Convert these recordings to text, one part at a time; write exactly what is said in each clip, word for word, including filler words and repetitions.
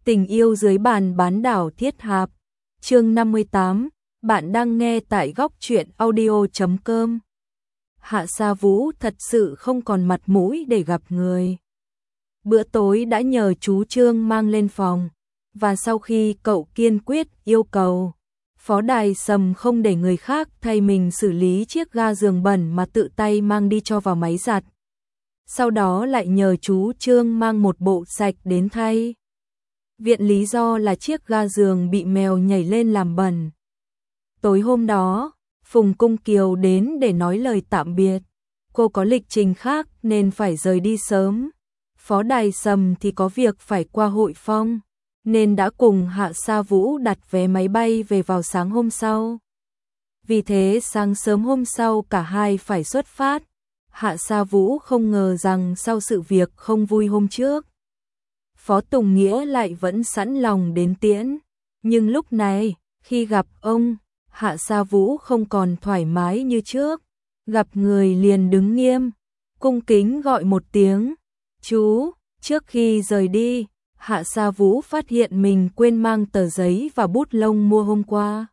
Tình yêu dưới bàn bán đảo thiết hạp. Chương năm mươi tám, bạn đang nghe tại góc truyện audio chấm com. Hạ Sa Vũ thật sự không còn mặt mũi để gặp người. Bữa tối đã nhờ chú Trương mang lên phòng, và sau khi cậu kiên quyết yêu cầu, Phó Đài Sầm không để người khác thay mình xử lý chiếc ga giường bẩn mà tự tay mang đi cho vào máy giặt. Sau đó lại nhờ chú Trương mang một bộ sạch đến thay. Viện lý do là chiếc ga giường bị mèo nhảy lên làm bẩn. Tối hôm đó, Phùng Cung Kiều đến để nói lời tạm biệt. Cô có lịch trình khác nên phải rời đi sớm. Phó Đài Sầm thì có việc phải qua Hội Phong, nên đã cùng Hạ Sa Vũ đặt vé máy bay về vào sáng hôm sau. Vì thế sáng sớm hôm sau cả hai phải xuất phát. Hạ Sa Vũ không ngờ rằng sau sự việc không vui hôm trước, Phó Tùng Nghĩa lại vẫn sẵn lòng đến tiễn. Nhưng lúc này, khi gặp ông, Hạ Sa Vũ không còn thoải mái như trước. Gặp người liền đứng nghiêm, cung kính gọi một tiếng, chú. Trước khi rời đi, Hạ Sa Vũ phát hiện mình quên mang tờ giấy và bút lông mua hôm qua.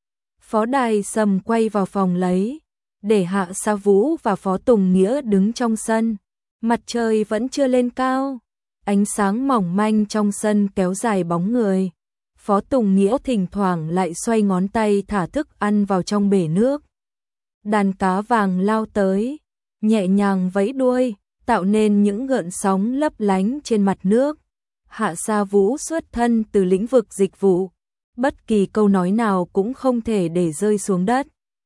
Phó Đài Sầm quay vào phòng lấy, để Hạ Sa Vũ và Phó Tùng Nghĩa đứng trong sân. Mặt trời vẫn chưa lên cao, ánh sáng mỏng manh trong sân kéo dài bóng người. Phó Tùng Nghĩa thỉnh thoảng lại xoay ngón tay thả thức ăn vào trong bể nước. Đàn cá vàng lao tới, nhẹ nhàng vẫy đuôi, tạo nên những gợn sóng lấp lánh trên mặt nước. Hạ Sa Vũ xuất thân từ lĩnh vực dịch vụ, bất kỳ câu nói nào cũng không thể để rơi xuống đất.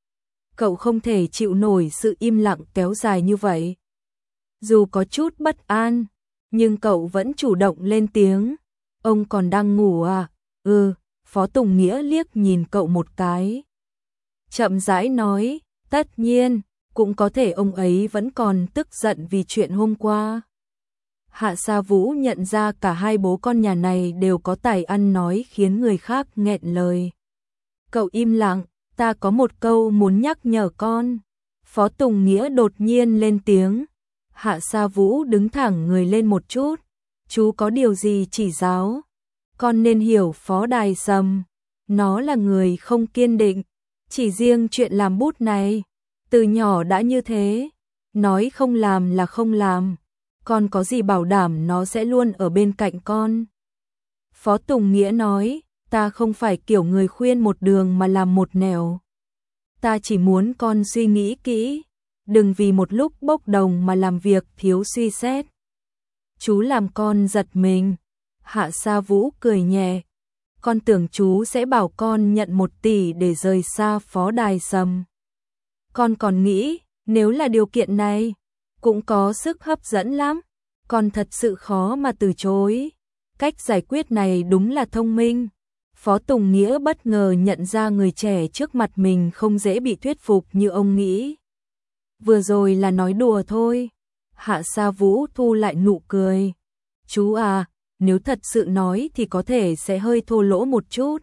Cậu không thể chịu nổi sự im lặng kéo dài như vậy. Dù có chút bất an, nhưng cậu vẫn chủ động lên tiếng. Ông còn đang ngủ à? Ừ, Phó Tùng Nghĩa liếc nhìn cậu một cái. Chậm rãi nói, tất nhiên, cũng có thể ông ấy vẫn còn tức giận vì chuyện hôm qua. Hạ Sa Vũ nhận ra cả hai bố con nhà này đều có tài ăn nói khiến người khác nghẹn lời. Cậu im lặng, ta có một câu muốn nhắc nhở con. Phó Tùng Nghĩa đột nhiên lên tiếng. Hạ Sa Vũ đứng thẳng người lên một chút. Chú có điều gì chỉ giáo? Con nên hiểu Phó Đài Sầm, nó là người không kiên định. Chỉ riêng chuyện làm bút này, từ nhỏ đã như thế. Nói không làm là không làm. Con có gì bảo đảm nó sẽ luôn ở bên cạnh con? Phó Tùng Nghĩa nói, ta không phải kiểu người khuyên một đường mà làm một nẻo. Ta chỉ muốn con suy nghĩ kỹ, đừng vì một lúc bốc đồng mà làm việc thiếu suy xét. Chú làm con giật mình. Hạ Sa Vũ cười nhẹ. Con tưởng chú sẽ bảo con nhận một tỷ để rời xa Phó Đài Sầm. Con còn nghĩ, nếu là điều kiện này, cũng có sức hấp dẫn lắm. Con thật sự khó mà từ chối. Cách giải quyết này đúng là thông minh. Phó Tùng Nghĩa bất ngờ nhận ra người trẻ trước mặt mình không dễ bị thuyết phục như ông nghĩ. Vừa rồi là nói đùa thôi. Hạ Sa Vũ thu lại nụ cười. Chú à, nếu thật sự nói thì có thể sẽ hơi thô lỗ một chút.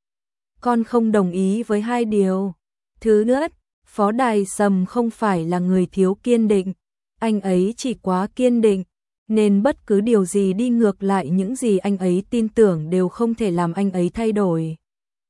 Con không đồng ý với hai điều. Thứ nhất, Phó Đài Sầm không phải là người thiếu kiên định. Anh ấy chỉ quá kiên định, nên bất cứ điều gì đi ngược lại những gì anh ấy tin tưởng đều không thể làm anh ấy thay đổi.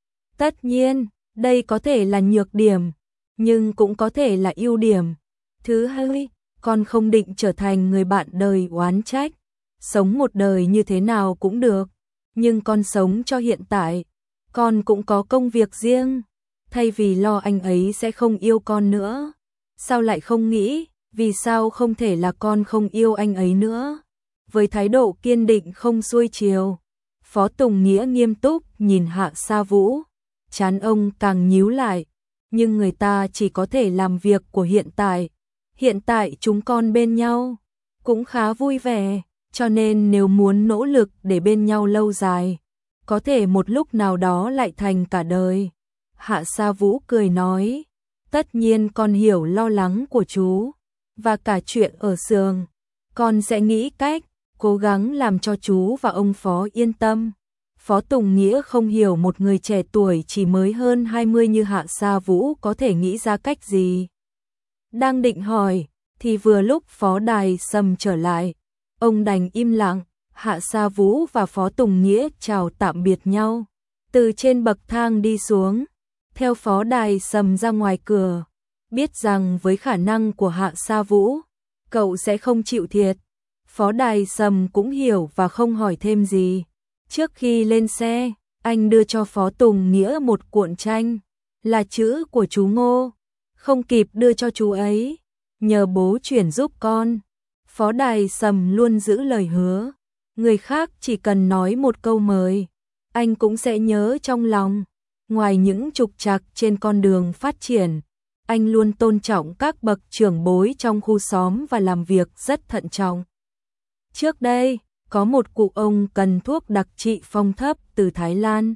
Tất nhiên, đây có thể là nhược điểm, nhưng cũng có thể là ưu điểm. Thứ hai, con không định trở thành người bạn đời oán trách. Sống một đời như thế nào cũng được, nhưng con sống cho hiện tại. Con cũng có công việc riêng. Thay vì lo anh ấy sẽ không yêu con nữa, sao lại không nghĩ, vì sao không thể là con không yêu anh ấy nữa? Với thái độ kiên định không xuôi chiều, Phó Tùng Nghĩa nghiêm túc nhìn Hạ Sa Vũ. Trán ông càng nhíu lại. Nhưng người ta chỉ có thể làm việc của hiện tại. Hiện tại chúng con bên nhau cũng khá vui vẻ, cho nên nếu muốn nỗ lực để bên nhau lâu dài, có thể một lúc nào đó lại thành cả đời. Hạ Sa Vũ cười nói, tất nhiên con hiểu lo lắng của chú, và cả chuyện ở giường. Con sẽ nghĩ cách, cố gắng làm cho chú và ông Phó yên tâm. Phó Tùng Nghĩa không hiểu một người trẻ tuổi chỉ mới hơn hai mươi như Hạ Sa Vũ có thể nghĩ ra cách gì. Đang định hỏi, thì vừa lúc Phó Đài Sầm trở lại. Ông đành im lặng. Hạ Sa Vũ và Phó Tùng Nghĩa chào tạm biệt nhau, từ trên bậc thang đi xuống, theo Phó Đài Sầm ra ngoài cửa, biết rằng với khả năng của Hạ Sa Vũ, cậu sẽ không chịu thiệt. Phó Đài Sầm cũng hiểu và không hỏi thêm gì. Trước khi lên xe, anh đưa cho Phó Tùng Nghĩa một cuộn tranh, là chữ của chú Ngô, không kịp đưa cho chú ấy, nhờ bố chuyển giúp con. Phó Đài Sầm luôn giữ lời hứa, người khác chỉ cần nói một câu mời, anh cũng sẽ nhớ trong lòng. Ngoài những trục trặc trên con đường phát triển, anh luôn tôn trọng các bậc trưởng bối trong khu xóm và làm việc rất thận trọng. Trước đây, có một cụ ông cần thuốc đặc trị phong thấp từ Thái Lan.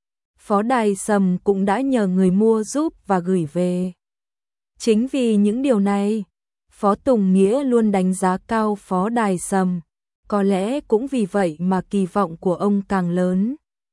Phó Đài Sầm cũng đã nhờ người mua giúp và gửi về. Chính vì những điều này, Phó Tùng Nghĩa luôn đánh giá cao Phó Đài Sầm, có lẽ cũng vì vậy mà kỳ vọng của ông càng lớn.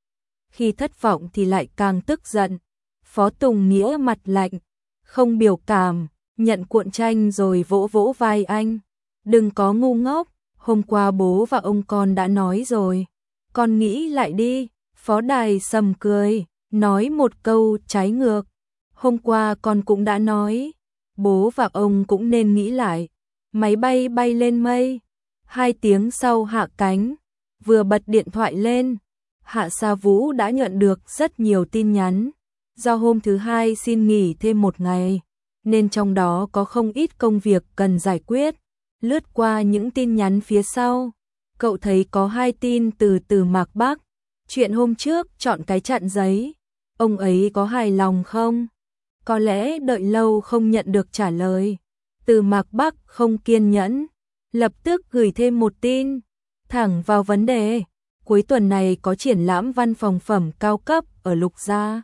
Khi thất vọng thì lại càng tức giận, Phó Tùng Nghĩa mặt lạnh, không biểu cảm, nhận cuộn tranh rồi vỗ vỗ vai anh. Đừng có ngu ngốc, hôm qua bố và ông con đã nói rồi, con nghĩ lại đi. Phó Đài Sầm cười, nói một câu trái ngược. Hôm qua con cũng đã nói, bố và ông cũng nên nghĩ lại. Máy bay bay lên mây, hai tiếng sau hạ cánh, vừa bật điện thoại lên, Hạ Sa Vũ đã nhận được rất nhiều tin nhắn. Do hôm thứ hai xin nghỉ thêm một ngày, nên trong đó có không ít công việc cần giải quyết. Lướt qua những tin nhắn phía sau, cậu thấy có hai tin từ Từ Mạc Bắc. Chuyện hôm trước chọn cái chặn giấy, ông ấy có hài lòng không? Có lẽ đợi lâu không nhận được trả lời. Từ Mạc Bắc không kiên nhẫn, lập tức gửi thêm một tin, thẳng vào vấn đề. Cuối tuần này có triển lãm văn phòng phẩm cao cấp ở Lục Gia.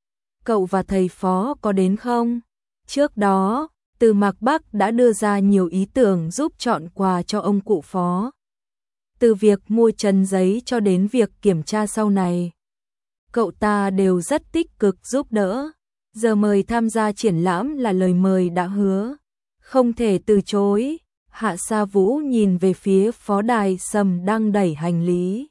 Cậu và thầy Phó có đến không? Trước đó, Từ Mạc Bắc đã đưa ra nhiều ý tưởng giúp chọn quà cho ông cụ Phó. Từ việc mua trần giấy cho đến việc kiểm tra sau này, cậu ta đều rất tích cực giúp đỡ. Giờ mời tham gia triển lãm là lời mời đã hứa, không thể từ chối. Hạ Sa Vũ nhìn về phía Phó Đài Sầm đang đẩy hành lý.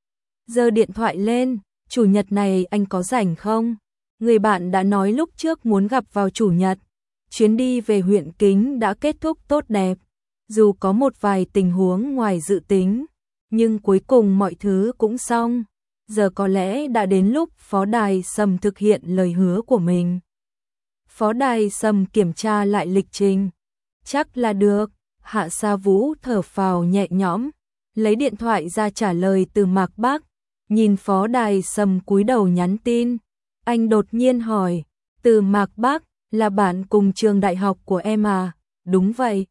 Giơ điện thoại lên, chủ nhật này anh có rảnh không? Người bạn đã nói lúc trước muốn gặp vào chủ nhật. Chuyến đi về huyện Kính đã kết thúc tốt đẹp. Dù có một vài tình huống ngoài dự tính, nhưng cuối cùng mọi thứ cũng xong. Giờ có lẽ đã đến lúc Phó Đài Sầm thực hiện lời hứa của mình. Phó Đài Sầm kiểm tra lại lịch trình. Chắc là được. Hạ Sa Vũ thở phào nhẹ nhõm, lấy điện thoại ra trả lời Từ Mạc Bắc. Nhìn Phó Đài Sầm cúi đầu nhắn tin, anh đột nhiên hỏi, Từ Mạc Bắc, là bạn cùng trường đại học của em à? Đúng vậy.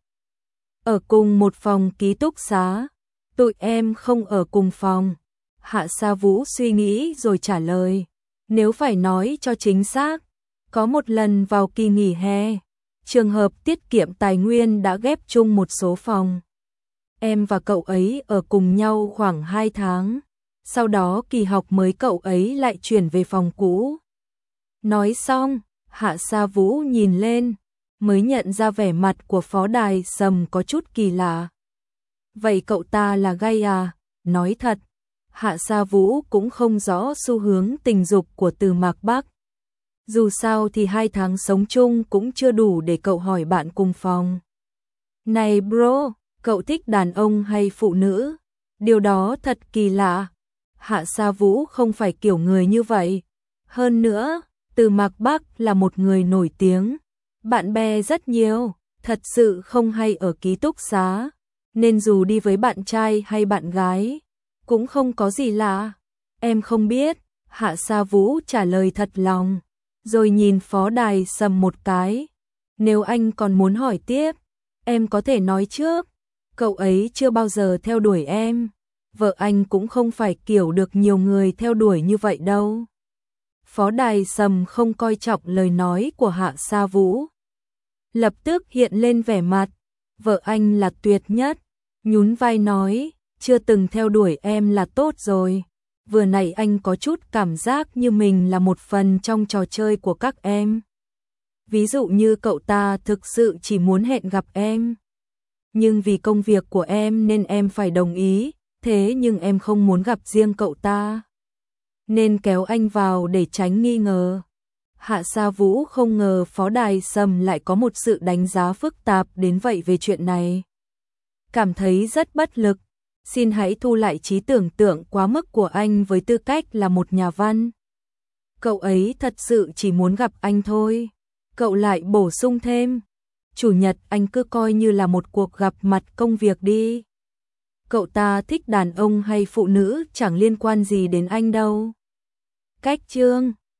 Ở cùng một phòng ký túc xá. Tụi em không ở cùng phòng. Hạ Sa Vũ suy nghĩ rồi trả lời, nếu phải nói cho chính xác, có một lần vào kỳ nghỉ hè, trường hợp tiết kiệm tài nguyên đã ghép chung một số phòng. Em và cậu ấy ở cùng nhau khoảng hai tháng, sau đó kỳ học mới cậu ấy lại chuyển về phòng cũ. Nói xong, Hạ Sa Vũ nhìn lên, mới nhận ra vẻ mặt của Phó Đài Sầm có chút kỳ lạ. Vậy cậu ta là gay à? Nói thật, Hạ Sa Vũ cũng không rõ xu hướng tình dục của Từ Mạc Bắc. Dù sao thì hai tháng sống chung cũng chưa đủ để cậu hỏi bạn cùng phòng. Này bro, cậu thích đàn ông hay phụ nữ? Điều đó thật kỳ lạ. Hạ Sa Vũ không phải kiểu người như vậy. Hơn nữa, Từ Mạc Bắc là một người nổi tiếng, bạn bè rất nhiều, thật sự không hay ở ký túc xá, nên dù đi với bạn trai hay bạn gái, cũng không có gì lạ. Em không biết, Hạ Sa Vũ trả lời thật lòng, rồi nhìn Phó Đài Sầm một cái. Nếu anh còn muốn hỏi tiếp, em có thể nói trước, cậu ấy chưa bao giờ theo đuổi em, vợ anh cũng không phải kiểu được nhiều người theo đuổi như vậy đâu. Phó Đài Sầm không coi trọng lời nói của Hạ Sa Vũ, lập tức hiện lên vẻ mặt, vợ anh là tuyệt nhất, nhún vai nói, chưa từng theo đuổi em là tốt rồi. Vừa nãy anh có chút cảm giác như mình là một phần trong trò chơi của các em. Ví dụ như cậu ta thực sự chỉ muốn hẹn gặp em, nhưng vì công việc của em nên em phải đồng ý, thế nhưng em không muốn gặp riêng cậu ta, nên kéo anh vào để tránh nghi ngờ. Hạ Sa Vũ không ngờ Phó Đài Sâm lại có một sự đánh giá phức tạp đến vậy về chuyện này. Cảm thấy rất bất lực, xin hãy thu lại trí tưởng tượng quá mức của anh với tư cách là một nhà văn. Cậu ấy thật sự chỉ muốn gặp anh thôi. Cậu lại bổ sung thêm, chủ nhật anh cứ coi như là một cuộc gặp mặt công việc đi. Cậu ta thích đàn ông hay phụ nữ chẳng liên quan gì đến anh đâu. Cách chương